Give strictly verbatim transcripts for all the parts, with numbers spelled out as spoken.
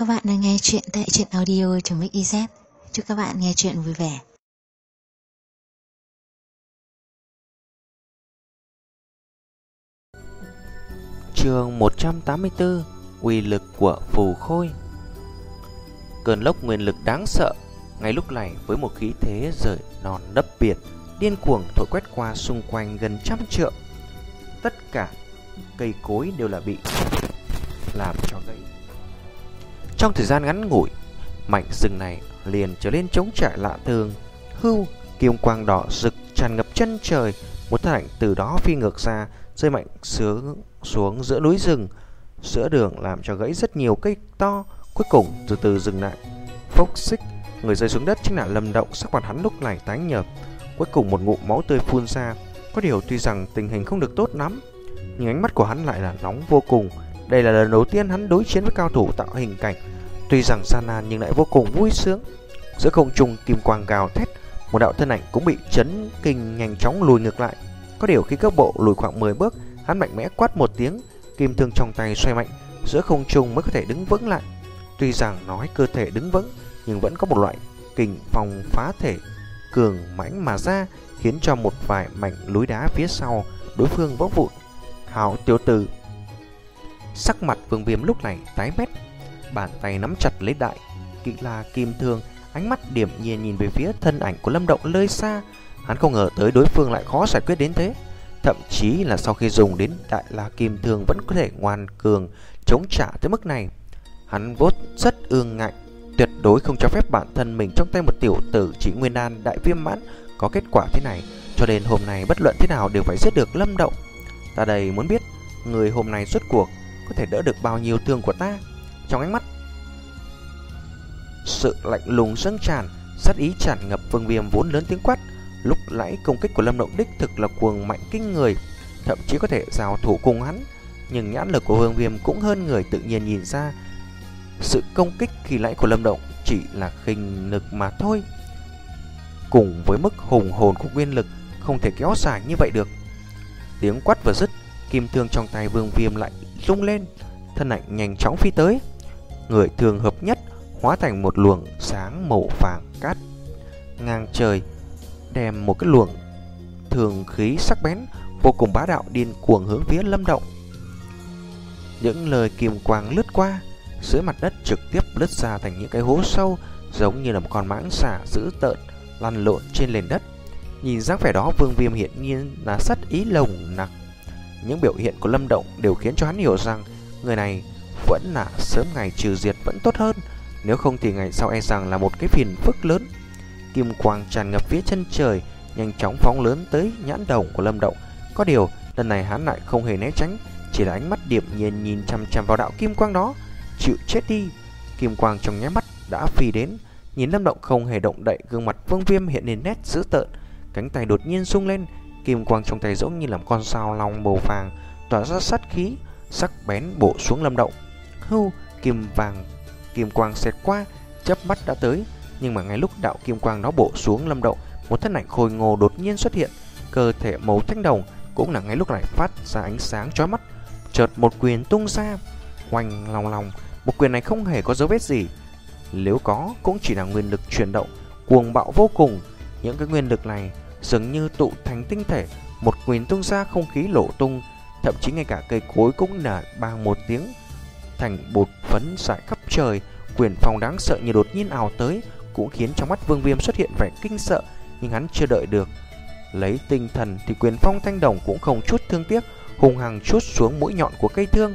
Các bạn đang nghe chuyện tại truyện audio.mixyz. Chúc các bạn nghe chuyện vui vẻ. Chương một trăm tám mươi tư. Uy lực của phù khôi. Cơn lốc nguyên lực đáng sợ ngay lúc này với một khí thế rời non đắp biển điên cuồng thổi quét qua xung quanh gần trăm trượng. Tất cả cây cối đều là bị làm cho gãy. Trong thời gian ngắn ngủi, mảnh rừng này liền trở nên trống trải lạ thường. Hưu, kim quang đỏ rực tràn ngập chân trời, một thân ảnh từ đó phi ngược ra, rơi mạnh xuống xuống giữa núi rừng, giữa đường làm cho gãy rất nhiều cây to, cuối cùng từ từ dừng lại. Phốc xích, người rơi xuống đất chính là Lâm Động. Sắc mặt hắn lúc này tái nhợt, cuối cùng một ngụm máu tươi phun ra. Có điều tuy rằng tình hình không được tốt lắm, nhưng ánh mắt của hắn lại là nóng vô cùng. Đây là lần đầu tiên hắn đối chiến với cao thủ tạo hình cảnh, tuy rằng gian nan nhưng lại vô cùng vui sướng. Giữa không trung kim quang gào thét, một đạo thân ảnh cũng bị chấn kinh nhanh chóng lùi ngược lại. Có điều khi cước bộ lùi khoảng mười bước, hắn mạnh mẽ quát một tiếng, kim thương trong tay xoay mạnh, giữa không trung mới có thể đứng vững lại. Tuy rằng nói cơ thể đứng vững, nhưng vẫn có một loại kình phong phá thể cường mãnh mà ra, khiến cho một vài mảnh núi đá phía sau đối phương vỡ vụn. Hảo tiểu tử! Sắc mặt Vương Viêm lúc này tái mét, bàn tay nắm chặt lấy đại kỵ la kim thương, ánh mắt điềm nhiên nhìn về phía thân ảnh của Lâm Động nơi xa. Hắn không ngờ tới đối phương lại khó giải quyết đến thế, thậm chí là sau khi dùng đến đại la kim thương vẫn có thể ngoan cường chống trả tới mức này. Hắn vốn rất ương ngạnh, tuyệt đối không cho phép bản thân mình trong tay một tiểu tử chỉ nguyên đan đại viêm mãn có kết quả thế này, cho nên hôm nay bất luận thế nào đều phải giết được Lâm Động. Ta đây muốn biết người hôm nay rốt cuộc có thể đỡ được bao nhiêu thương của ta. Trong ánh mắt sự lạnh lùng dâng tràn, sát ý tràn ngập, Vương Viêm vốn lớn tiếng quát. Lúc nãy công kích của Lâm Động đích thực là cuồng mạnh kinh người, thậm chí có thể giao thủ cùng hắn, nhưng nhãn lực của Vương Viêm cũng hơn người, tự nhiên nhìn ra sự công kích khi nãy của Lâm Động chỉ là khinh lực mà thôi. Cùng với mức hùng hồn của nguyên lực, không thể kéo dài như vậy được. Tiếng quát vừa dứt, kim thương trong tay Vương Viêm lại rung lên, thân ảnh nhanh chóng phi tới, người thường hợp nhất hóa thành một luồng sáng màu vàng cát ngang trời, đem một cái luồng thường khí sắc bén vô cùng bá đạo điên cuồng hướng phía Lâm Động. Những lời kim quang lướt qua, dưới mặt đất trực tiếp lướt ra thành những cái hố sâu, giống như là một con mãng xà dữ tợn lăn lộn trên nền đất. Nhìn dáng vẻ đó, Vương Viêm hiện nhiên là sát ý lồng nặc. Những biểu hiện của Lâm Động đều khiến cho hắn hiểu rằng người này vẫn là sớm ngày trừ diệt vẫn tốt hơn, nếu không thì ngày sau e rằng là một cái phiền phức lớn. Kim quang tràn ngập phía chân trời, nhanh chóng phóng lớn tới nhãn đồng của Lâm Động. Có điều lần này hắn lại không hề né tránh, chỉ là ánh mắt điềm nhiên nhìn chăm chăm vào đạo kim quang đó. Chịu chết đi! Kim quang trong nháy mắt đã phi đến, nhìn Lâm Động không hề động đậy, gương mặt Vương Viêm hiện lên nét dữ tợn, cánh tay đột nhiên rung lên, kim quang trong tay giống như là một con sao long màu vàng tỏa ra sát khí sắc bén bổ xuống Lâm Động. Hưu, kim vàng kim quang xẹt qua, chớp mắt đã tới, nhưng mà ngay lúc đạo kim quang nó bổ xuống Lâm Động, một thân ảnh khôi ngô đột nhiên xuất hiện, cơ thể màu thanh đồng cũng là ngay lúc này phát ra ánh sáng chói mắt. Chợt một quyền tung ra, oanh long long, một quyền này không hề có dấu vết gì, nếu có cũng chỉ là nguyên lực chuyển động cuồng bạo vô cùng. Những cái nguyên lực này dường như tụ thành tinh thể, một quyền tung ra không khí nổ tung, thậm chí ngay cả cây cối cũng là bang một tiếng thành bột phấn rải khắp trời. Quyền phong đáng sợ như đột nhiên ào tới, cũng khiến trong mắt Vương Viêm xuất hiện vẻ kinh sợ, nhưng hắn chưa đợi được lấy tinh thần thì quyền phong thanh đồng cũng không chút thương tiếc, hung hăng chốt xuống mũi nhọn của cây thương.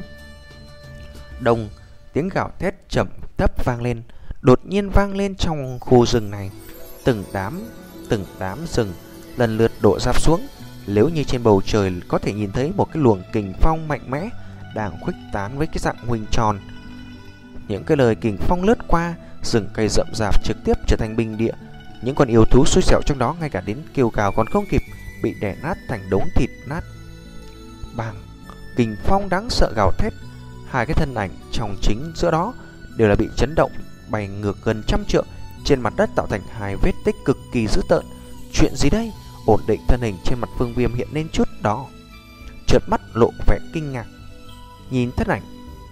Đồng, tiếng gào thét trầm thấp vang lên, đột nhiên vang lên trong khu rừng này. Từng đám, từng đám rừng lần lượt đổ rạp xuống, nếu như trên bầu trời có thể nhìn thấy một cái luồng kình phong mạnh mẽ đang khuếch tán với cái dạng huỳnh tròn. Những cái lời kình phong lướt qua, rừng cây rậm rạp trực tiếp trở thành bình địa. Những con yêu thú xui xẻo trong đó ngay cả đến kêu gào còn không kịp, bị đè nát thành đống thịt nát. Bang! Kình phong đáng sợ gào thét, hai cái thân ảnh trong chính giữa đó đều là bị chấn động, bay ngược gần trăm trượng trên mặt đất, tạo thành hai vết tích cực kỳ dữ tợn. Chuyện gì đây? Ổn định thân hình trên mặt Vương Viêm hiện lên chút đó, chợt mắt lộ vẻ kinh ngạc, nhìn thân ảnh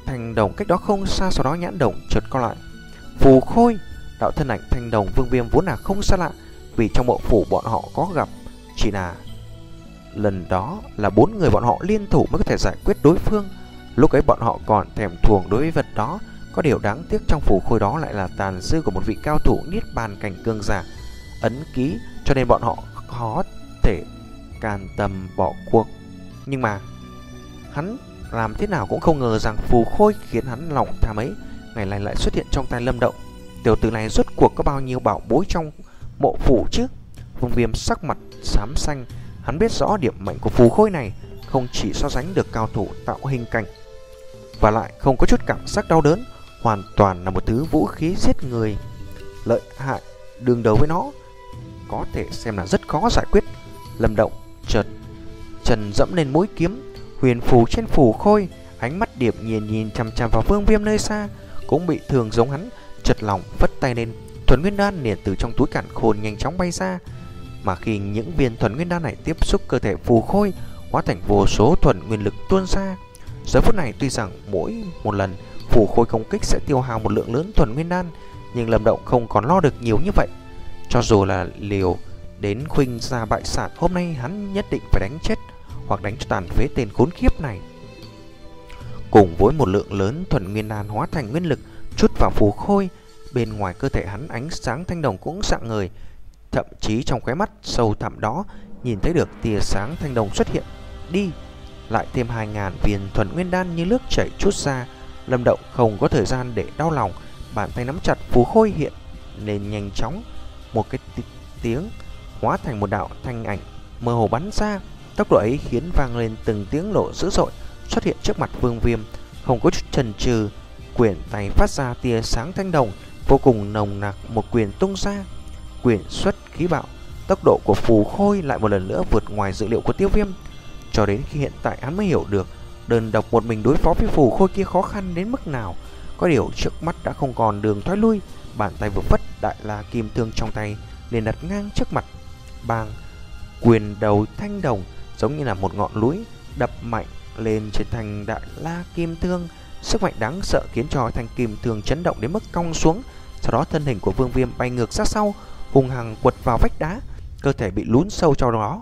thanh đồng cách đó không xa, sau đó nhãn đồng chợt co lại. Phù Khôi! Đạo thân ảnh thanh đồng Vương Viêm vốn là không xa lạ, vì trong mộ phủ bọn họ có gặp, chỉ là lần đó là bốn người bọn họ liên thủ mới có thể giải quyết đối phương. Lúc ấy bọn họ còn thèm thuồng đối với vật đó. Có điều đáng tiếc trong phù khôi đó lại là tàn dư của một vị cao thủ niết bàn cảnh cương giả ấn ký, cho nên bọn họ khó thể can tâm bỏ cuộc. Nhưng mà hắn làm thế nào cũng không ngờ rằng phù khôi khiến hắn lòng tham ấy ngày nay lại xuất hiện trong tay Lâm Động. Tiểu tử này rốt cuộc có bao nhiêu bảo bối trong mộ phủ chứ? Vương Viêm sắc mặt xám xanh. Hắn biết rõ điểm mạnh của phù khôi này không chỉ so sánh được cao thủ tạo hình cảnh, và lại không có chút cảm giác đau đớn, hoàn toàn là một thứ vũ khí giết người lợi hại. Đương đầu với nó có thể xem là rất khó giải quyết. Lâm Động chợt trần dẫm lên mũi kiếm huyền phù trên phù khôi, ánh mắt điệp nhiên nhìn chằm chằm vào Vương Viêm nơi xa. Cũng bị thương giống hắn, chợt lòng vất tay lên, thuần nguyên đan liền từ trong túi càn khôn nhanh chóng bay ra. Mà khi những viên thuần nguyên đan này tiếp xúc cơ thể phù khôi, hóa thành vô số thuần nguyên lực tuôn ra. Giờ phút này tuy rằng mỗi một lần phù khôi công kích sẽ tiêu hao một lượng lớn thuần nguyên đan, nhưng Lâm Động không còn lo được nhiều như vậy. Cho dù là liều đến khuynh ra bại sản, hôm nay hắn nhất định phải đánh chết hoặc đánh cho tàn phế tên khốn khiếp này. Cùng với một lượng lớn thuần nguyên đan hóa thành nguyên lực chút vào phù khôi, bên ngoài cơ thể hắn ánh sáng thanh đồng cũng rạng ngời, thậm chí trong khóe mắt sâu thẳm đó nhìn thấy được tia sáng thanh đồng xuất hiện. Đi lại thêm hai ngàn viên thuần nguyên đan như nước chảy chút ra. Lâm Động không có thời gian để đau lòng, bàn tay nắm chặt phù khôi hiện nên nhanh chóng, một cái tiếng hóa thành một đạo thanh ảnh mơ hồ bắn ra. Tốc độ ấy khiến vang lên từng tiếng nổ dữ dội, xuất hiện trước mặt Vương Viêm. Không có chút chần chừ, quyền tay phát ra tia sáng thanh đồng vô cùng nồng nặc, một quyền tung ra, quyền xuất khí bạo. Tốc độ của phù khôi lại một lần nữa vượt ngoài dự liệu của Tiêu Viêm. Cho đến khi hiện tại hắn mới hiểu được đơn độc một mình đối phó với phù khôi kia khó khăn đến mức nào. Có điều trước mắt đã không còn đường thoái lui. Bàn tay vừa phất, đại la kim thương trong tay liền đặt ngang trước mặt. Bang! Quyền đầu thanh đồng giống như là một ngọn núi đập mạnh lên trên thành đại la kim thương. Sức mạnh đáng sợ khiến cho thanh kim thương chấn động đến mức cong xuống. Sau đó thân hình của Vương Viêm bay ngược ra sau, hung hăng quật vào vách đá, cơ thể bị lún sâu trong đó,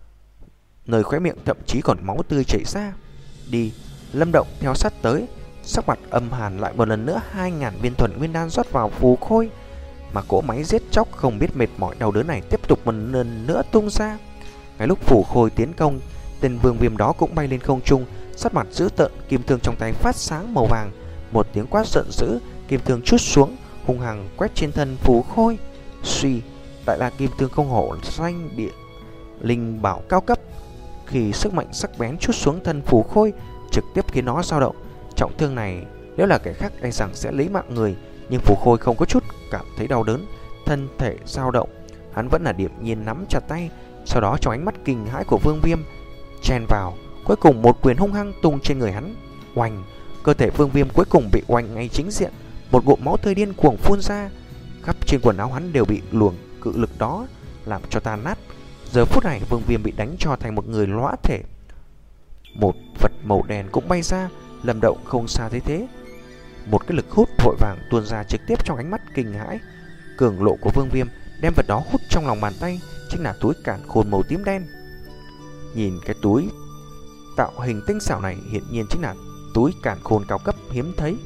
nơi khóe miệng thậm chí còn máu tươi chảy ra. Đi! Lâm Động theo sát tới, sắc mặt âm hàn, lại một lần nữa hai ngàn viên thuần nguyên đan rót vào phù khôi. Mà cỗ máy giết chóc không biết mệt mỏi đau đớn này tiếp tục một lần nữa tung ra. Ngay lúc phù khôi tiến công, tên Vương Viêm đó cũng bay lên không trung, sắc mặt dữ tợn, kim thương trong tay phát sáng màu vàng. Một tiếng quát giận dữ, kim thương trút xuống, hung hăng quét trên thân phù khôi. Suy! Đại la kim thương không hổ danh địa linh bảo cao cấp. Khi sức mạnh sắc bén trút xuống thân phù khôi, trực tiếp khiến nó dao động. Trọng thương này nếu là kẻ khác e rằng sẽ lấy mạng người, nhưng phù khôi không có chút cảm thấy đau đớn, thân thể dao động, hắn vẫn là điềm nhiên nắm chặt tay. Sau đó trong ánh mắt kinh hãi của Vương Viêm chen vào, cuối cùng một quyền hung hăng tung trên người hắn. Oanh! Cơ thể Vương Viêm cuối cùng bị oanh ngay chính diện, một ngụm máu tươi điên cuồng phun ra, khắp trên quần áo hắn đều bị luồng cự lực đó làm cho tan nát. Giờ phút này Vương Viêm bị đánh cho thành một người lõa thể. Một vật màu đen cũng bay ra. Lâm Động không xa thế thế, một cái lực hút vội vàng tuôn ra trực tiếp trong ánh mắt kinh hãi cường lộ của Vương Viêm, đem vật đó hút trong lòng bàn tay, chính là túi càn khôn màu tím đen. Nhìn cái túi tạo hình tinh xảo này, hiển nhiên chính là túi càn khôn cao cấp hiếm thấy.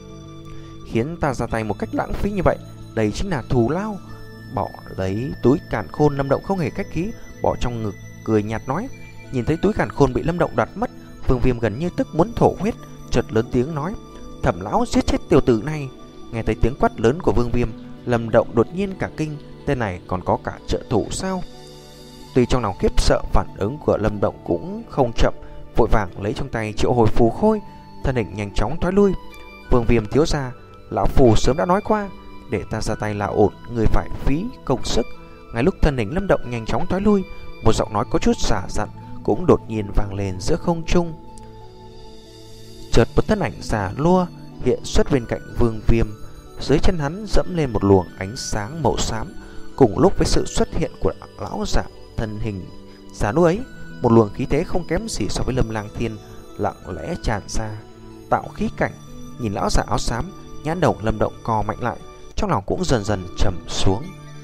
Khiến ta ra tay một cách lãng phí như vậy, đây chính là thù lao. Bỏ lấy túi càn khôn, Lâm Động không hề khách khí, bỏ trong ngực, cười nhạt nói. Nhìn thấy túi càn khôn bị Lâm Động đoạt mất, Vương Viêm gần như tức muốn thổ huyết, chợt lớn tiếng nói: Thẩm lão, giết chết tiểu tử này. Nghe thấy tiếng quát lớn của Vương Viêm, Lâm Động đột nhiên cả kinh, tên này còn có cả trợ thủ sao? Tuy trong lòng khiếp sợ, phản ứng của Lâm Động cũng không chậm, vội vàng lấy trong tay triệu hồi phù khôi, thân hình nhanh chóng thoái lui. Vương Viêm thiếu gia, lão phù sớm đã nói qua, để ta ra tay là ổn, người phải phí công sức. Ngay lúc thân hình Lâm Động nhanh chóng thoái lui, một giọng nói có chút giả dặn cũng đột nhiên vang lên giữa không trung. Chợt một thân ảnh già lua hiện xuất bên cạnh Vương Viêm, dưới chân hắn dẫm lên một luồng ánh sáng màu xám. Cùng lúc với sự xuất hiện của lão giả thân hình già lua ấy, một luồng khí thế không kém gì so với Lâm Lang Thiên lặng lẽ tràn ra, tạo khí cảnh nhìn lão giả áo xám, nhãn đồng Lâm Động co mạnh lại, trong lòng cũng dần dần trầm xuống.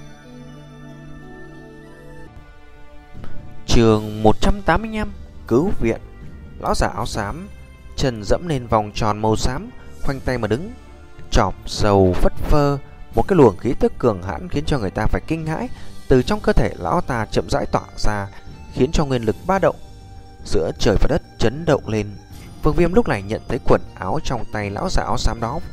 Chương một trăm tám mươi lăm: Cứu viện. Lão giả áo xám chân dẫm lên vòng tròn màu xám, khoanh tay mà đứng, chòm râu phất phơ, một cái luồng khí tức cường hãn khiến cho người ta phải kinh hãi từ trong cơ thể lão ta chậm rãi tỏa ra, khiến cho nguyên lực ba động giữa trời và đất chấn động lên. Vương Viêm lúc này nhận thấy quần áo trong tay lão giả áo xám đó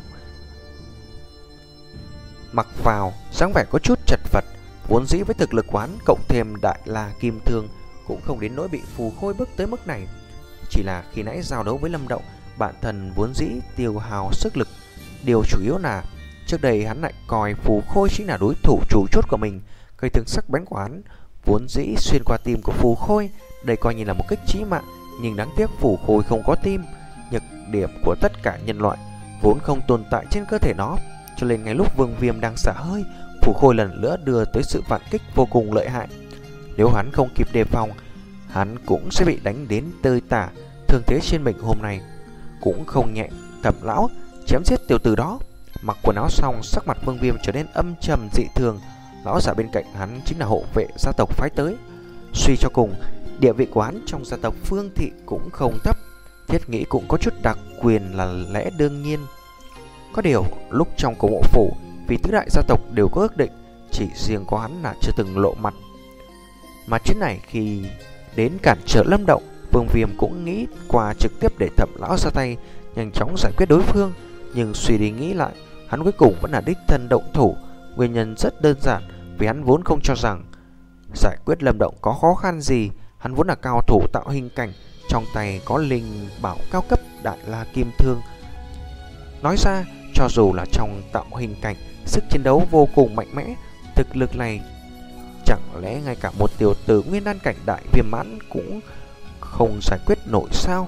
mặc vào dáng vẻ có chút chật vật, vốn dĩ với thực lực quán cộng thêm đại la kim thương cũng không đến nỗi bị phù khôi bức tới mức này. Chỉ là khi nãy giao đấu với Lâm Động, bản thân vốn dĩ tiêu hào sức lực. Điều chủ yếu là trước đây hắn lại coi phù khôi chính là đối thủ chủ chốt của mình. Cây thương sắc bén của hắn vốn dĩ xuyên qua tim của phù khôi, đây coi như là một kích chí mạng. Nhưng đáng tiếc phù khôi không có tim, nhược điểm của tất cả nhân loại vốn không tồn tại trên cơ thể nó. Cho nên ngay lúc Vương Viêm đang xả hơi, phù khôi lần nữa đưa tới sự phản kích vô cùng lợi hại. Nếu hắn không kịp đề phòng, hắn cũng sẽ bị đánh đến tơi tả. Thương thế trên mình hôm nay cũng không nhẹ. Thẩm lão chém giết tiểu tử đó. Mặc quần áo xong, sắc mặt Vương Viêm trở nên âm trầm dị thường. Lão giả bên cạnh hắn chính là hộ vệ gia tộc phái tới. Suy cho cùng, địa vị của hắn trong gia tộc Phương Thị cũng không thấp, thiết nghĩ cũng có chút đặc quyền là lẽ đương nhiên. Có điều lúc trong cổ mộ phủ, vì tứ đại gia tộc đều có ước định, chỉ riêng có hắn là chưa từng lộ mặt. Mà chuyến này khi đến cản trở Lâm Động, Vương Viêm cũng nghĩ qua trực tiếp để Thẩm lão ra tay nhanh chóng giải quyết đối phương. Nhưng suy đi nghĩ lại, hắn cuối cùng vẫn là đích thân động thủ. Nguyên nhân rất đơn giản, vì hắn vốn không cho rằng giải quyết Lâm Động có khó khăn gì. Hắn vốn là cao thủ tạo hình cảnh, trong tay có linh bảo cao cấp đại la kim thương. Nói ra, cho dù là trong tạo hình cảnh, sức chiến đấu vô cùng mạnh mẽ, thực lực này chẳng lẽ ngay cả một tiểu tử nguyên đan cảnh đại viêm mãn cũng không giải quyết nổi sao?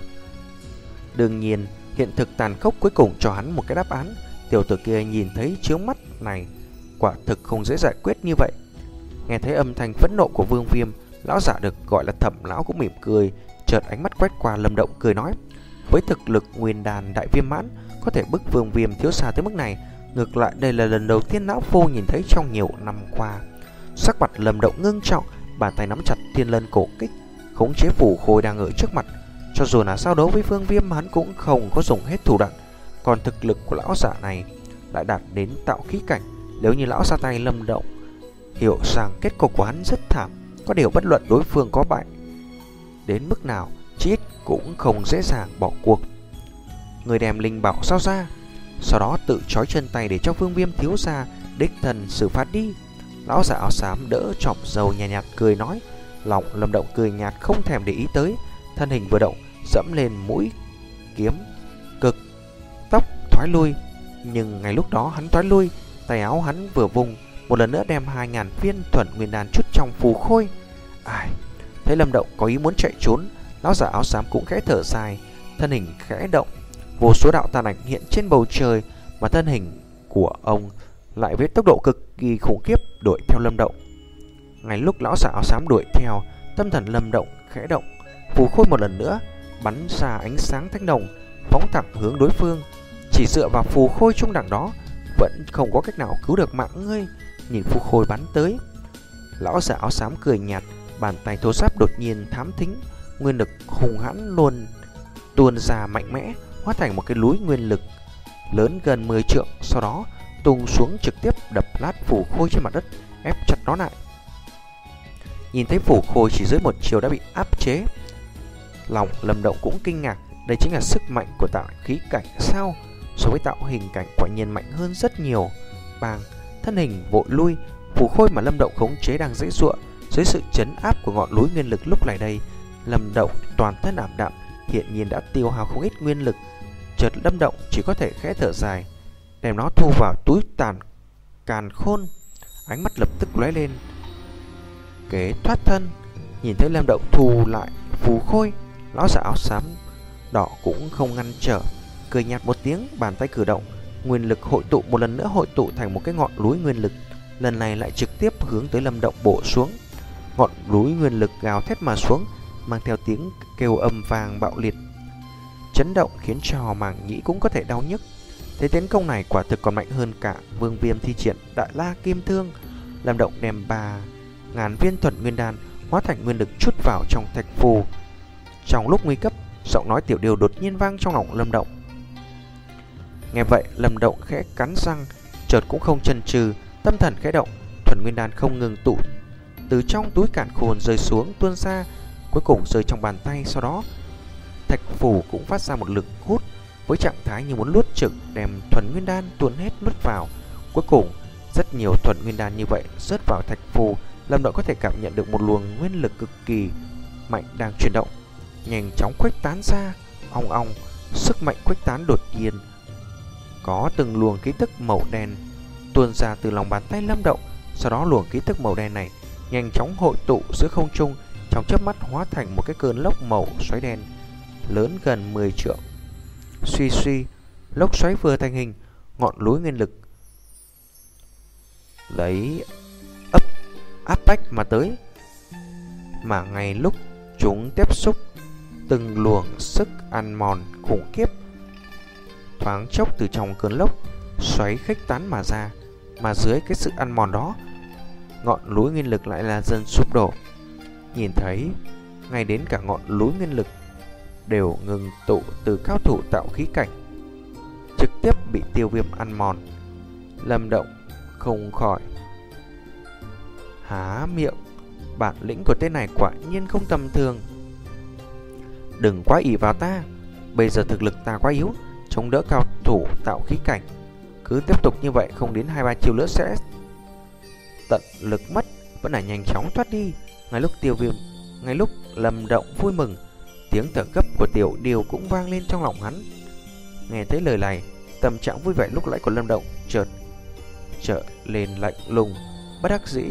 Đương nhiên, hiện thực tàn khốc cuối cùng cho hắn một cái đáp án. Tiểu tử kia nhìn thấy chướng mắt này quả thực không dễ giải quyết như vậy. Nghe thấy âm thanh phẫn nộ của Vương Viêm, lão giả được gọi là Thẩm lão cũng mỉm cười, chợt ánh mắt quét qua Lâm Động cười nói: với thực lực nguyên đàn đại viêm mãn có thể bức Vương Viêm thiếu xa tới mức này, ngược lại đây là lần đầu tiên lão phu nhìn thấy trong nhiều năm qua. Sắc mặt Lâm Động ngưng trọng, bàn tay nắm chặt thiên lân cổ kích, khống chế phù khôi đang ở trước mặt. Cho dù là giao đấu với Vương Viêm, hắn cũng không có dùng hết thủ đoạn. Còn thực lực của lão giả này lại đạt đến tạo khí cảnh. Nếu như lão ra tay, Lâm Động hiểu rằng kết cục của hắn rất thảm. Có điều bất luận đối phương có bại đến mức nào, chí ít cũng không dễ dàng bỏ cuộc. Người đem linh bảo sao ra, sau đó tự trói chân tay để cho Vương Viêm thiếu gia đích thần xử phạt đi. Lão giả áo xám đỡ chỏm dầu nhạt nhạt cười nói. Lòng Lâm Động cười nhạt không thèm để ý tới, thân hình vừa động dẫm lên mũi kiếm, cực tốc thoái lui. Nhưng ngay lúc đó hắn thoái lui, tay áo hắn vừa vùng, một lần nữa đem hai ngàn viên thuần nguyên đan chút trong phù khôi. Ai thấy Lâm Động có ý muốn chạy trốn, lão giả áo xám cũng khẽ thở dài, thân hình khẽ động, vô số đạo tàn ảnh hiện trên bầu trời, mà thân hình của ông lại với tốc độ cực kỳ khủng khiếp đuổi theo Lâm Động. Ngay lúc lão giả áo xám đuổi theo, tâm thần Lâm Động khẽ động, phù khôi một lần nữa bắn ra ánh sáng thanh đồng, phóng thẳng hướng đối phương. Chỉ dựa vào phù khôi trung đẳng đó vẫn không có cách nào cứu được mạng ngươi. Nhìn phù khôi bắn tới, lão giả áo xám cười nhạt, bàn tay thô ráp đột nhiên thám thính, nguyên lực hùng hãn luôn tuôn ra mạnh mẽ, hóa thành một cái núi nguyên lực lớn gần mười trượng, sau đó tung xuống trực tiếp đập lát phù khôi trên mặt đất, ép chặt nó lại. Nhìn thấy phù khôi chỉ dưới một chiều đã bị áp chế, lòng Lâm Động cũng kinh ngạc. Đây chính là sức mạnh của tạo khí cảnh sao? So với tạo hình cảnh quả nhiên mạnh hơn rất nhiều. Bang, thân hình vội lui, phù khôi mà Lâm Động khống chế đang dễ dụa dưới sự chấn áp của ngọn núi nguyên lực. Lúc này đây, Lâm Động toàn thân ảm đạm, hiện nhiên đã tiêu hao không ít nguyên lực. Chợt Lâm Động chỉ có thể khẽ thở dài, đem nó thu vào túi tàn càn khôn. Ánh mắt lập tức lóe lên kế thoát thân. Nhìn thấy Lâm Động thu lại phù khôi, lão giả áo xám đỏ cũng không ngăn trở, cười nhạt một tiếng, bàn tay cử động, nguyên lực hội tụ một lần nữa hội tụ thành một cái ngọn núi nguyên lực, lần này lại trực tiếp hướng tới Lâm Động bổ xuống. Ngọn núi nguyên lực gào thét mà xuống, mang theo tiếng kêu âm vang bạo liệt. chấn động khiến cho màng nhĩ cũng có thể đau nhức. Thế tiến công này quả thực còn mạnh hơn cả Vương Viêm thi triển Đại La Kim Thương. Lâm Động đem ba ngàn viên thuần nguyên đan hóa thành nguyên lực chút vào trong thạch phù. Trong lúc nguy cấp, giọng nói Tiểu Điêu đột nhiên vang trong lòng Lâm Động. Nghe vậy, Lâm Động khẽ cắn răng, chợt cũng không chần chừ, tâm thần khẽ động, thuần nguyên đan không ngừng tụ từ trong túi càn khôn rơi xuống tuôn ra, cuối cùng rơi trong bàn tay. Sau đó thạch phù cũng phát ra một lực hút với trạng thái như muốn nuốt chửng, đem thuần nguyên đan tuôn hết nuốt vào. Cuối cùng rất nhiều thuần nguyên đan như vậy rớt vào thạch phù. Lâm Động có thể cảm nhận được một luồng nguyên lực cực kỳ mạnh đang chuyển động, nhanh chóng khuếch tán ra. Ong ong, sức mạnh khuếch tán đột nhiên, có từng luồng khí tức màu đen tuôn ra từ lòng bàn tay Lâm Động. Sau đó luồng khí tức màu đen này nhanh chóng hội tụ giữa không trung, trong chớp mắt hóa thành một cái cơn lốc màu xoáy đen lớn gần mười trượng. Suy suy, lốc xoáy vừa thành hình, ngọn núi nguyên lực lấy ấp áp bách mà tới, mà ngay lúc chúng tiếp xúc, từng luồng sức ăn mòn khủng khiếp thoáng chốc từ trong cơn lốc xoáy khuếch tán mà ra. Mà dưới cái sự ăn mòn đó, ngọn núi nguyên lực lại là dần sụp đổ. Nhìn thấy ngay đến cả ngọn núi nguyên lực đều ngừng tụ từ cao thủ tạo khí cảnh, trực tiếp bị Tiêu Viêm ăn mòn. Lâm Động không khỏi há miệng, bản lĩnh của tên này quả nhiên không tầm thường. Đừng quá ỷ vào ta, bây giờ thực lực ta quá yếu, chống đỡ cao thủ tạo khí cảnh. Cứ tiếp tục như vậy, không đến hai ba chiều nữa sẽ tận lực mất, vẫn là nhanh chóng thoát đi. Ngay lúc Tiêu Viêm, ngay lúc Lâm Động vui mừng, tiếng thở gấp của Tiểu Điêu cũng vang lên trong lòng hắn. Nghe thấy lời này, tâm trạng vui vẻ lúc nãy của Lâm Động chợt trở lên lạnh lùng, bất đắc dĩ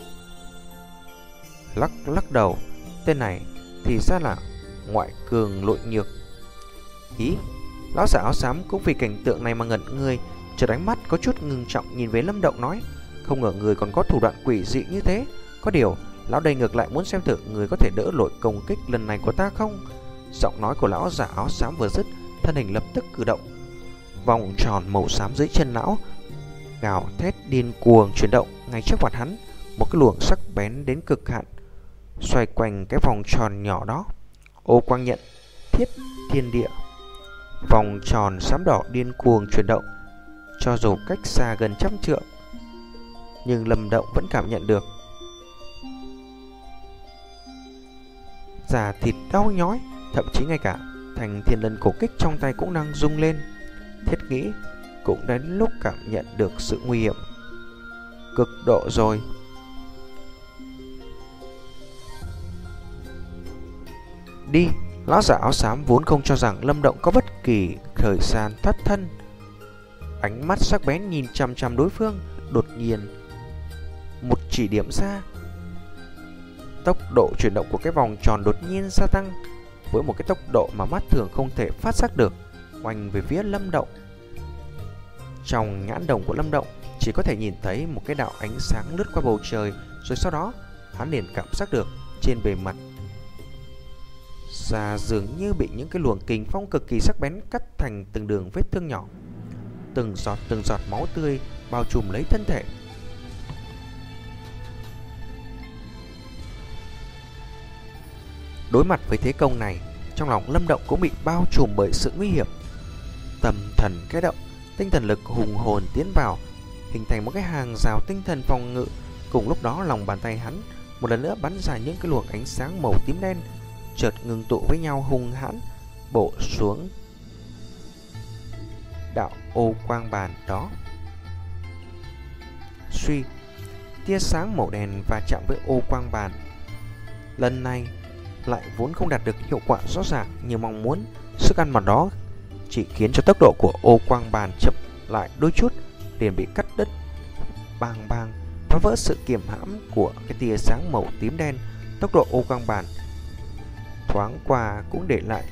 lắc lắc đầu. Tên này thì ra là ngoại cường nội nhược. Ý, lão giả áo xám cũng vì cảnh tượng này mà ngẩn người, chợt ánh mắt có chút ngưng trọng nhìn về Lâm Động nói: không ngờ người còn có thủ đoạn quỷ dị như thế. Có điều lão đây ngược lại muốn xem thử người có thể đỡ nổi công kích lần này của ta không. Giọng nói của lão giả áo xám vừa dứt, thân hình lập tức cử động, vòng tròn màu xám dưới chân lão gào thét điên cuồng chuyển động. Ngay trước mặt hắn, một cái luồng sắc bén đến cực hạn xoay quanh cái vòng tròn nhỏ đó. Ô quang nhận thiết thiên địa. Vòng tròn xám đỏ điên cuồng chuyển động, cho dù cách xa gần trăm trượng, nhưng Lâm Động vẫn cảm nhận được da thịt đau nhói, thậm chí ngay cả thành thiên lân cổ kích trong tay cũng đang rung lên. Thiết nghĩ cũng đến lúc cảm nhận được sự nguy hiểm cực độ rồi. Đi! Lão giả áo xám vốn không cho rằng Lâm Động có bất kỳ thời gian thoát thân, ánh mắt sắc bén nhìn chằm chằm đối phương, đột nhiên một chỉ điểm ra. Tốc độ chuyển động của cái vòng tròn đột nhiên gia tăng với một cái tốc độ mà mắt thường không thể phát giác được, oanh về phía Lâm Động. Trong nhãn đồng của Lâm Động chỉ có thể nhìn thấy một cái đạo ánh sáng lướt qua bầu trời, rồi sau đó hắn liền cảm giác được trên bề mặt da dường như bị những cái luồng kình phong cực kỳ sắc bén cắt thành từng đường vết thương nhỏ, từng giọt từng giọt máu tươi bao trùm lấy thân thể. Đối mặt với thế công này, trong lòng Lâm Động cũng bị bao trùm bởi sự nguy hiểm. Tâm thần khẽ động, tinh thần lực hùng hồn tiến vào, hình thành một cái hàng rào tinh thần phòng ngự. Cùng lúc đó, lòng bàn tay hắn một lần nữa bắn ra những cái luồng ánh sáng màu tím đen, chợt ngưng tụ với nhau hung hãn bổ xuống đạo ô quang bàn đó. Suy, tia sáng màu đen va chạm với ô quang bàn lần này lại vốn không đạt được hiệu quả rõ ràng như mong muốn. Sức ăn mòn đó chỉ khiến cho tốc độ của ô quang bàn chậm lại đôi chút, liền bị cắt đứt, bang bang phá vỡ sự kiềm hãm của cái tia sáng màu tím đen. Tốc độ ô quang bàn thoáng qua cũng để lại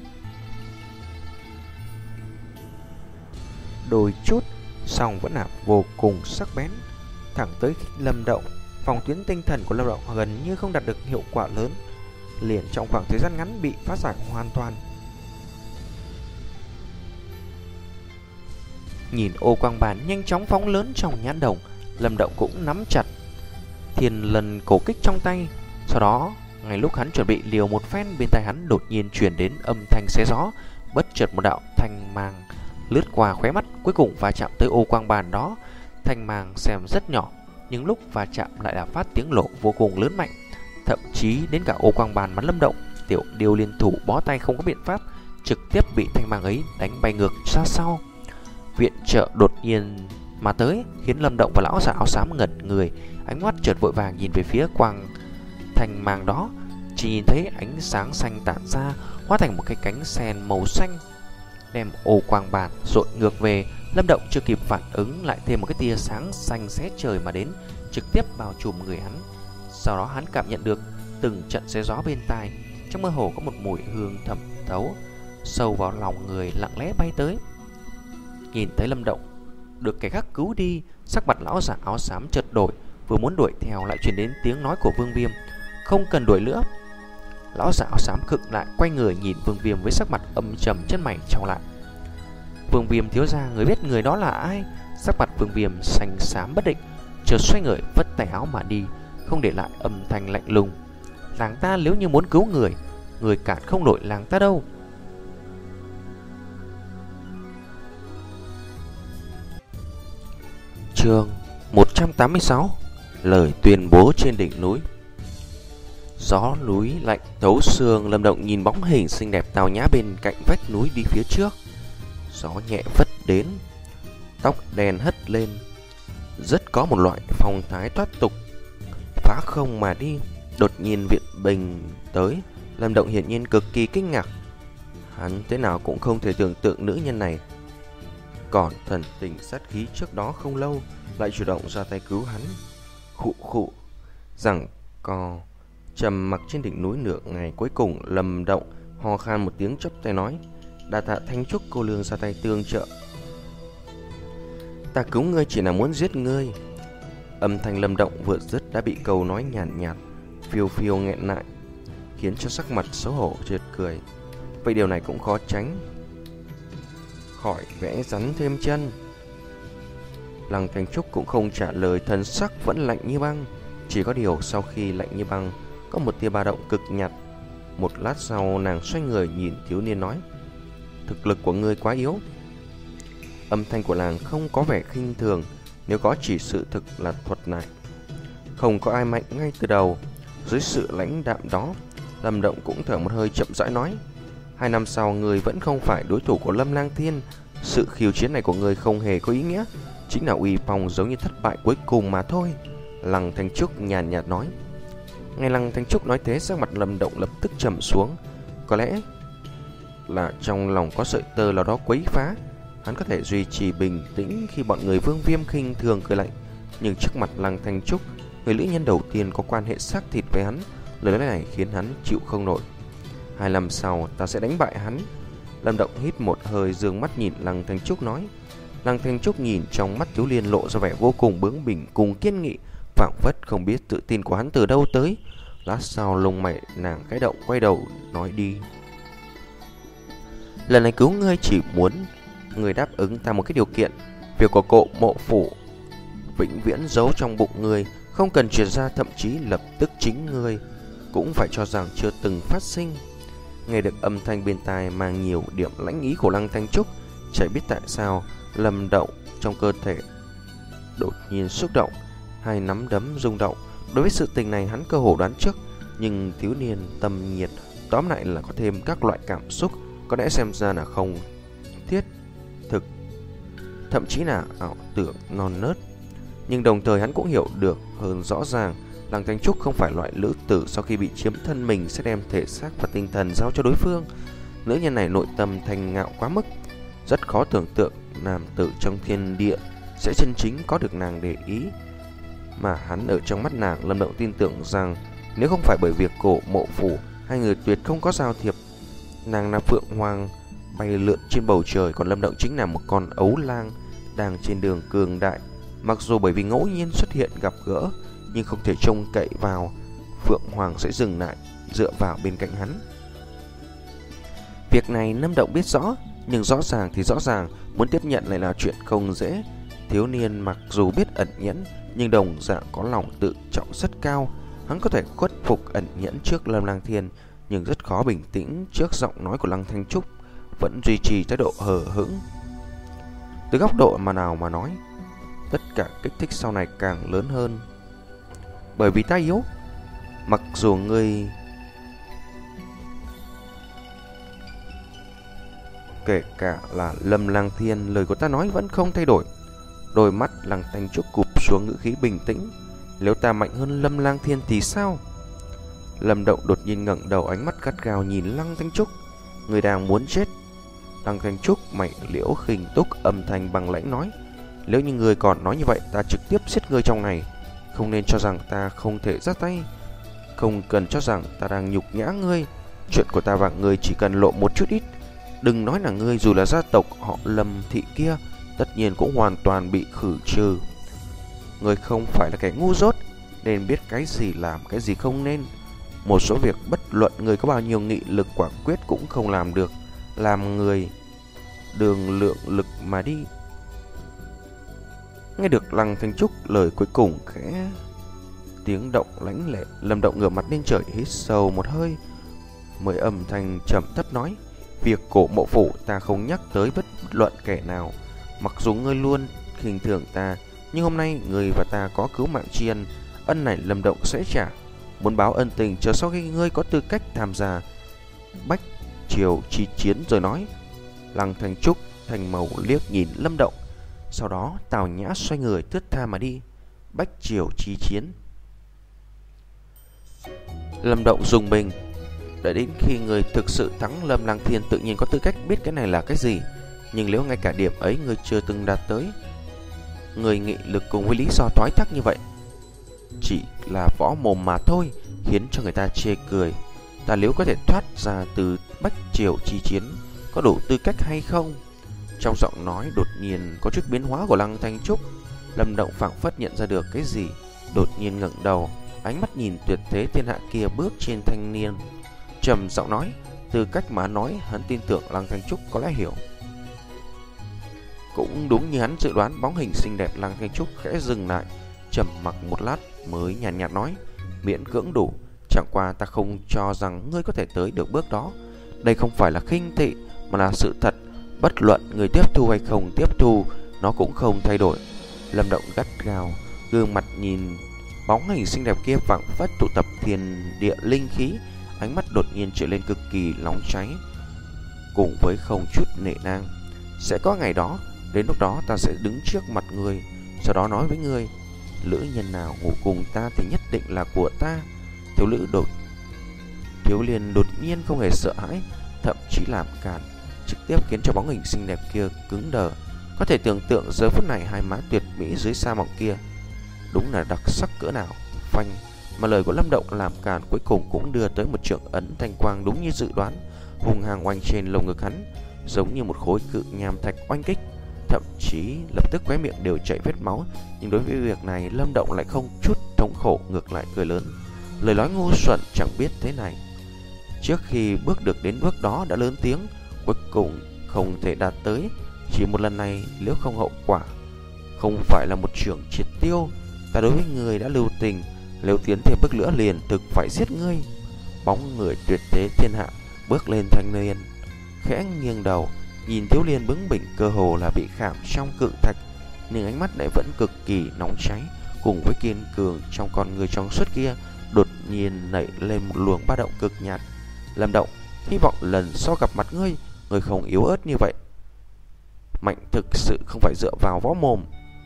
đôi chút, song vẫn là vô cùng sắc bén, thẳng tới Lâm Động. Phòng tuyến tinh thần của Lâm Động gần như không đạt được hiệu quả lớn, liền trong khoảng thời gian ngắn bị phá giải hoàn toàn. Nhìn ô quang bàn nhanh chóng phóng lớn trong nhãn đồng, Lâm Động cũng nắm chặt thiên lần cổ kích trong tay. Sau đó, ngay lúc hắn chuẩn bị liều một phen, bên tai hắn đột nhiên truyền đến âm thanh xé gió. Bất chợt một đạo thanh mang lướt qua khóe mắt, cuối cùng va chạm tới ô quang bàn đó. Thanh mang xem rất nhỏ, nhưng lúc va chạm lại là phát tiếng nổ vô cùng lớn mạnh. Thậm chí đến cả ô quang bàn mà Lâm Động, Tiểu Điêu liên thủ bó tay không có biện pháp, trực tiếp bị thanh mang ấy đánh bay ngược ra sau. Viện trợ đột nhiên mà tới khiến Lâm Động và lão giả áo xám ngẩn người, ánh mắt chợt vội vàng nhìn về phía quang thanh mang đó, chỉ nhìn thấy ánh sáng xanh tản ra, hóa thành một cái cánh sen màu xanh, đem ô quang bàn dội ngược về. Lâm Động chưa kịp phản ứng, lại thêm một cái tia sáng xanh xé trời mà đến, trực tiếp bao trùm người hắn. Sau đó hắn cảm nhận được từng trận xé gió bên tai, trong mơ hồ có một mùi hương thẩm thấu sâu vào lòng người, lặng lẽ bay tới. Nhìn thấy Lâm Động được kẻ khác cứu đi, sắc mặt lão giả áo xám chợt đổi, vừa muốn đuổi theo lại truyền đến tiếng nói của Vương Viêm: "Không cần đuổi nữa." Lão giả áo xám khựng lại, quay người nhìn Vương Viêm với sắc mặt âm trầm, chân mày chau lại. "Vương Viêm thiếu gia, người biết người đó là ai?" Sắc mặt Vương Viêm xanh xám bất định, chợt xoay người vất tay áo mà đi, không để lại âm thanh lạnh lùng: "Làng ta nếu như muốn cứu người, người cản không nổi làng ta đâu." Chương một trăm tám mươi sáu: Lời tuyên bố trên đỉnh núi. Gió núi lạnh thấu xương, Lâm Động nhìn bóng hình xinh đẹp tao nhã bên cạnh vách núi đi phía trước. Gió nhẹ phất đến, tóc đen hất lên, rất có một loại phong thái thoát tục, phá không mà đi. Đột nhiên Viện Bình tới, Lâm Động hiển nhiên cực kỳ kinh ngạc. Hắn thế nào cũng không thể tưởng tượng nữ nhân này còn thần tình sát khí trước đó không lâu lại chủ động ra tay cứu hắn. Khụ khụ rằng co trầm mặc trên đỉnh núi nửa ngày, cuối cùng Lâm Động ho khan một tiếng, chắp tay nói: "Đa tạ Thanh Trúc cô lương ra tay tương trợ. Ta cứu ngươi chỉ là muốn giết ngươi." Âm thanh Lâm Động vừa dứt đã bị câu nói nhàn nhạt, nhạt phiêu phiêu nghẹn lại, khiến cho sắc mặt xấu hổ trượt cười. Vậy điều này cũng khó tránh khỏi vẽ rắn thêm chân. Lăng Thanh Trúc cũng không trả lời, thần sắc vẫn lạnh như băng. Chỉ có điều sau khi lạnh như băng có một tia ba động cực nhạt. Một lát sau nàng xoay người nhìn thiếu niên nói: "Thực lực của ngươi quá yếu." Âm thanh của nàng không có vẻ khinh thường, nếu có chỉ sự thực là thuật lại. Không có ai mạnh ngay từ đầu. Dưới sự lãnh đạm đó, Lâm Động cũng thở một hơi, chậm rãi nói: "Hai năm sau ngươi vẫn không phải đối thủ của Lâm Lang Thiên. Sự khiêu chiến này của ngươi không hề có ý nghĩa, chính là uy phong giống như thất bại cuối cùng mà thôi." Lăng Thanh Trúc nhàn nhạt nói. Nghe Lăng Thanh Trúc nói thế, sắc mặt Lâm Động lập tức trầm xuống. Có lẽ là trong lòng có sợi tơ nào đó quấy phá, hắn có thể duy trì bình tĩnh khi bọn người Vương Viêm khinh thường cười lạnh, nhưng trước mặt Lăng Thanh Trúc, người nữ nhân đầu tiên có quan hệ xác thịt với hắn, lời nói này khiến hắn chịu không nổi. "Hai năm sau ta sẽ đánh bại hắn." Lâm Động hít một hơi, dương mắt nhìn Lăng Thanh Trúc nói. Lăng Thanh Trúc nhìn trong mắt thiếu liên lộ ra vẻ vô cùng bướng bỉnh cùng kiên nghị, phảng phất không biết tự tin của hắn từ đâu tới. Lát sau lông mày nàng cái động, quay đầu nói đi: "Lần này cứu ngươi chỉ muốn ngươi đáp ứng ta một cái điều kiện. Việc của cộ mộ phủ vĩnh viễn giấu trong bụng ngươi, không cần truyền ra, thậm chí lập tức chính ngươi cũng phải cho rằng chưa từng phát sinh." Nghe được âm thanh bên tai mang nhiều điểm lãnh ý của Lăng Thanh Trúc, chẳng biết tại sao Lâm Động trong cơ thể đột nhiên xúc động, hai nắm đấm rung động. Đối với sự tình này hắn cơ hồ đoán trước, nhưng thiếu niên tâm nhiệt, tóm lại là có thêm các loại cảm xúc, có lẽ xem ra là không thiết thực, thậm chí là ảo tưởng non nớt. Nhưng đồng thời hắn cũng hiểu được hơn rõ ràng, Lăng Thanh Trúc không phải loại nữ tử sau khi bị chiếm thân mình sẽ đem thể xác và tinh thần giao cho đối phương. Nữ nhân này nội tâm thanh ngạo quá mức, rất khó tưởng tượng nam tử trong thiên địa sẽ chân chính có được nàng để ý. Mà hắn ở trong mắt nàng, Lâm Động tin tưởng rằng nếu không phải bởi việc cổ mộ phủ, hai người tuyệt không có giao thiệp. Nàng là phượng hoàng bay lượn trên bầu trời, còn Lâm Động chính là một con ấu lang đang trên đường cường đại. Mặc dù bởi vì ngẫu nhiên xuất hiện gặp gỡ, nhưng không thể trông cậy vào phượng hoàng sẽ dừng lại dựa vào bên cạnh hắn. Việc này Lâm Động biết rõ, Nhưng rõ ràng thì rõ ràng, muốn tiếp nhận lại là chuyện không dễ. Thiếu niên mặc dù biết ẩn nhẫn, nhưng đồng dạng có lòng tự trọng rất cao. Hắn có thể khuất phục ẩn nhẫn trước Lâm Lang Thiên, nhưng rất khó bình tĩnh trước giọng nói của Lăng Thanh Trúc, vẫn duy trì thái độ hờ hững. Từ góc độ mà nào mà nói, tất cả kích thích sau này càng lớn hơn. Bởi vì ta yếu. Mặc dù ngươi kể cả là Lâm Lang Thiên, lời của ta nói vẫn không thay đổi. Đôi mắt Lăng Thanh Trúc cụp xuống, ngữ khí bình tĩnh. Nếu ta mạnh hơn Lâm Lang Thiên thì sao? Lâm Động đột nhiên ngẩng đầu, ánh mắt gắt gao nhìn Lăng Thanh Trúc. Người đang muốn chết. Lăng Thanh Trúc mày liễu khinh túc, âm thanh bằng lãnh nói: nếu như người còn nói như vậy, ta trực tiếp giết ngươi trong ngày. Không nên cho rằng ta không thể ra tay, không cần cho rằng ta đang nhục nhã ngươi. Chuyện của ta và ngươi chỉ cần lộ một chút ít, đừng nói là ngươi, dù là gia tộc họ Lâm thị kia, tất nhiên cũng hoàn toàn bị khử trừ. Ngươi không phải là kẻ ngu dốt, nên biết cái gì làm, cái gì không nên. Một số việc bất luận người có bao nhiêu nghị lực quả quyết cũng không làm được. Làm người đường lượng lực mà đi. Nghe được Lăng Thanh Trúc lời cuối cùng khẽ tiếng động lãnh lệ, Lâm Động ngửa mặt lên trời hít sâu một hơi, mới âm thanh trầm thấp nói: việc cổ mộ phủ ta không nhắc tới bất luận kẻ nào. Mặc dù ngươi luôn khinh thường ta, nhưng hôm nay ngươi và ta có cứu mạng tri ân, ân này Lâm Động sẽ trả. Muốn báo ân tình chờ sau khi ngươi có tư cách tham gia Bách Triều chi chiến rồi nói. Lăng Thanh Trúc thành màu liếc nhìn Lâm Động, sau đó tào nhã xoay người thướt tha mà đi. Bách Triều chi chiến. Lâm Động dùng mình. Đợi đến khi người thực sự thắng Lâm Lang Thiên, tự nhiên có tư cách biết cái này là cái gì. Nhưng nếu ngay cả điểm ấy người chưa từng đạt tới, người nghị lực cùng với lý do thoái thác như vậy chỉ là võ mồm mà thôi, khiến cho người ta chê cười. Ta nếu có thể thoát ra từ Bách Triều chi chiến, có đủ tư cách hay không? Trong giọng nói đột nhiên có chút biến hóa của Lăng Thanh Trúc, Lâm Động phảng phất nhận ra được cái gì, đột nhiên ngẩng đầu, ánh mắt nhìn tuyệt thế thiên hạ kia bước trên thanh niên, trầm giọng nói. Từ cách mà nói, hắn tin tưởng Lăng Thanh Trúc có lẽ hiểu. Cũng đúng như hắn dự đoán, bóng hình xinh đẹp Lăng Thanh Trúc khẽ dừng lại, trầm mặc một lát mới nhàn nhạt, nhạt nói: miễn cưỡng đủ, chẳng qua ta không cho rằng ngươi có thể tới được bước đó. Đây không phải là khinh thị, mà là sự thật. Bất luận người tiếp thu hay không tiếp thu, nó cũng không thay đổi. Lâm Động gắt gao, gương mặt nhìn bóng hình xinh đẹp kia phảng phất tụ tập thiên địa linh khí, ánh mắt đột nhiên trở lên cực kỳ nóng cháy, cùng với không chút nể nang. Sẽ có ngày đó, đến lúc đó ta sẽ đứng trước mặt ngươi, sau đó nói với ngươi, nữ nhân nào ngủ cùng ta thì nhất định là của ta. Thiếu nữ đột Thiếu liên đột nhiên không hề sợ hãi, thậm chí làm càn, trực tiếp khiến cho bóng hình xinh đẹp kia cứng đờ. Có thể tưởng tượng giờ phút này hai má tuyệt mỹ dưới sa mỏng kia đúng là đặc sắc cỡ nào. Phanh, mà lời của Lâm Động làm càn cuối cùng cũng đưa tới một trượng ấn thanh quang đúng như dự đoán, hùng hăng oanh trên lồng ngực hắn, giống như một khối cự nham thạch oanh kích. Thậm chí lập tức khóe miệng đều chảy vết máu, nhưng đối với việc này Lâm Động lại không chút thống khổ, ngược lại cười lớn. Lời nói ngu xuẩn chẳng biết thế này, trước khi bước được đến bước đó đã lớn tiếng, cuối cùng không thể đạt tới. Chỉ một lần này, nếu không hậu quả không phải là một trường triệt tiêu. Ta đối với người đã lưu tình, nếu tiến thêm bước nữa liền thực phải giết ngươi. Bóng người tuyệt thế thiên hạ bước lên thanh niên, khẽ nghiêng đầu nhìn thiếu liên bướng bỉnh, cơ hồ là bị khảm trong cự thạch, nhưng ánh mắt lại vẫn cực kỳ nóng cháy, cùng với kiên cường trong con người trong suốt kia đột nhiên nảy lên một luồng ba động cực nhạt. Lâm Động, hy vọng lần sau gặp mặt ngươi, ngươi không yếu ớt như vậy. Mạnh thực sự không phải dựa vào võ mồm.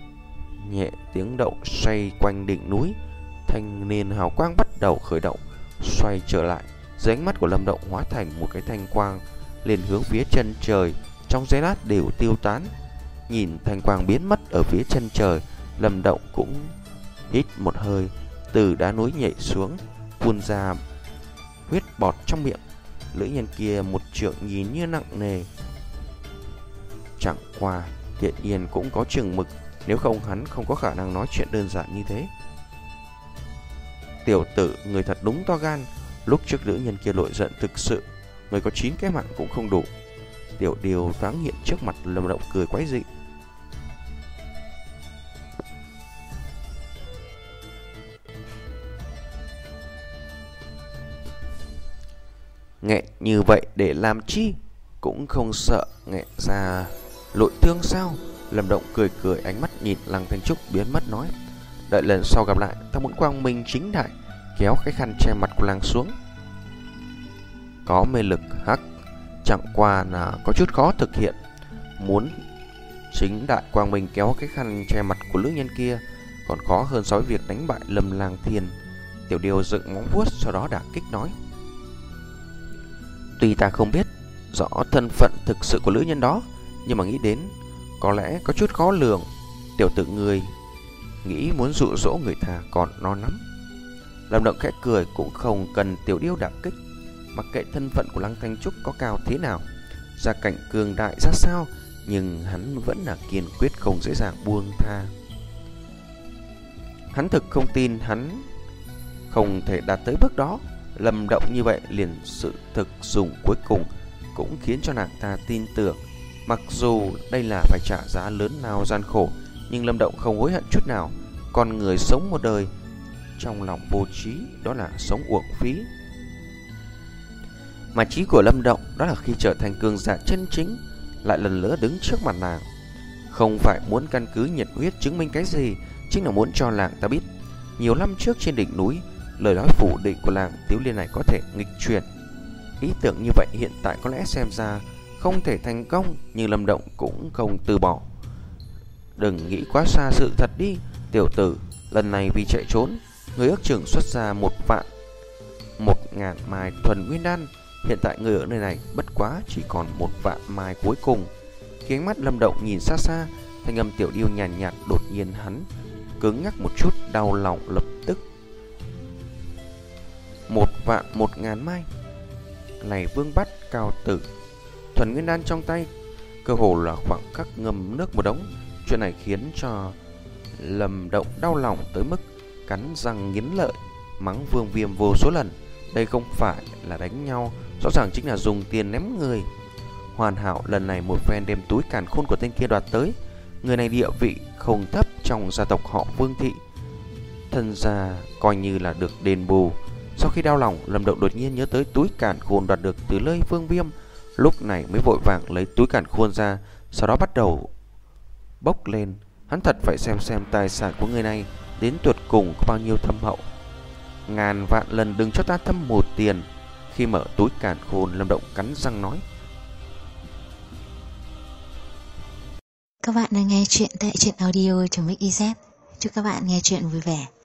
Nhẹ tiếng động xoay quanh đỉnh núi, thanh niên hào quang bắt đầu khởi động, xoay trở lại. Dưới ánh mắt của Lâm Động hóa thành một cái thanh quang, lên hướng phía chân trời, trong giây lát đều tiêu tán. Nhìn thanh quang biến mất ở phía chân trời, Lâm Động cũng hít một hơi, từ đá núi nhảy xuống, phun ra huyết bọt trong miệng. Nữ nhân kia một trượng nhìn như nặng nề, chẳng qua Thiện Yên cũng có chừng mực, nếu không hắn không có khả năng nói chuyện đơn giản như thế. Tiểu tử, người thật đúng to gan. Lúc trước nữ nhân kia nổi giận thực sự, người có chín cái mạng cũng không đủ. Tiểu Điều thoáng hiện trước mặt Lâm Động cười quái dị. Nghẹn như vậy để làm chi? Cũng không sợ nghẹn ra lội thương sao? Lâm Động cười cười, ánh mắt nhìn Lăng Thanh Trúc biến mất nói: đợi lần sau gặp lại, ta muốn quang minh chính đại kéo cái khăn che mặt của Lăng xuống. Có mê lực hắc, chẳng qua là có chút khó thực hiện. Muốn chính đại quang minh kéo cái khăn che mặt của nữ nhân kia còn khó hơn so với việc đánh bại Lâm Lang Thiên. Tiểu Điều dựng móng vuốt, sau đó đả kích nói: tuy ta không biết rõ thân phận thực sự của nữ nhân đó, nhưng mà nghĩ đến có lẽ có chút khó lường. Tiểu tử người nghĩ muốn dụ dỗ người ta còn non lắm. Lâm Động khẽ cười, cũng không cần Tiểu Điêu đả kích. Mặc kệ thân phận của Lăng Thanh Trúc có cao thế nào, gia cảnh cường đại ra sao, nhưng hắn vẫn là kiên quyết không dễ dàng buông tha. Hắn thực không tin hắn không thể đạt tới bước đó. Lâm Động như vậy liền sự thực dùng cuối cùng cũng khiến cho nàng ta tin tưởng. Mặc dù đây là phải trả giá lớn lao gian khổ, nhưng Lâm Động không hối hận chút nào. Con người sống một đời trong lòng vô trí, đó là sống uổng phí. Mà trí của Lâm Động đó là khi trở thành cường giả chân chính, lại lần nữa đứng trước mặt nàng, không phải muốn căn cứ nhiệt huyết chứng minh cái gì, chính là muốn cho làng ta biết nhiều năm trước trên đỉnh núi lời nói phủ định của làng Tiếu Liên này có thể nghịch chuyển. Ý tưởng như vậy hiện tại có lẽ xem ra không thể thành công, nhưng Lâm Động cũng không từ bỏ. Đừng nghĩ quá xa sự thật đi, tiểu tử. Lần này vì chạy trốn, người ước chừng xuất ra một vạn một ngàn mai thuần nguyên đan. Hiện tại người ở nơi này bất quá chỉ còn một vạn mai cuối cùng. Khi ánh mắt Lâm Động nhìn xa xa, thanh âm Tiểu Điêu nhàn nhạt, nhạt đột nhiên hắn cứng nhắc một chút, đau lòng lập tức. Một vạn một ngàn mai này, Vương Bát cao tử thuần nguyên đan trong tay, cơ hồ là khoảng khắc ngâm nước một đống. Chuyện này khiến cho Lâm Động đau lòng tới mức cắn răng nghiến lợi, mắng Vương Viêm vô số lần. Đây không phải là đánh nhau, rõ ràng chính là dùng tiền ném người. Hoàn hảo, lần này một phen đem túi càn khôn của tên kia đoạt tới. Người này địa vị không thấp trong gia tộc họ Vương thị, thân gia coi như là được đền bù. Sau khi đau lòng, Lâm Động đột nhiên nhớ tới túi càn khôn đoạt được từ nơi Vương Viêm, lúc này mới vội vàng lấy túi càn khôn ra, sau đó bắt đầu bốc lên. Hắn thật phải xem xem tài sản của người này đến tuột cùng có bao nhiêu thâm hậu. Ngàn vạn lần đừng cho ta thâm một tiền. Khi mở túi càn khôn, Lâm Động cắn răng nói. Các bạn đang nghe chuyện tại truyện audio.mixyz. Chúc các bạn nghe chuyện vui vẻ.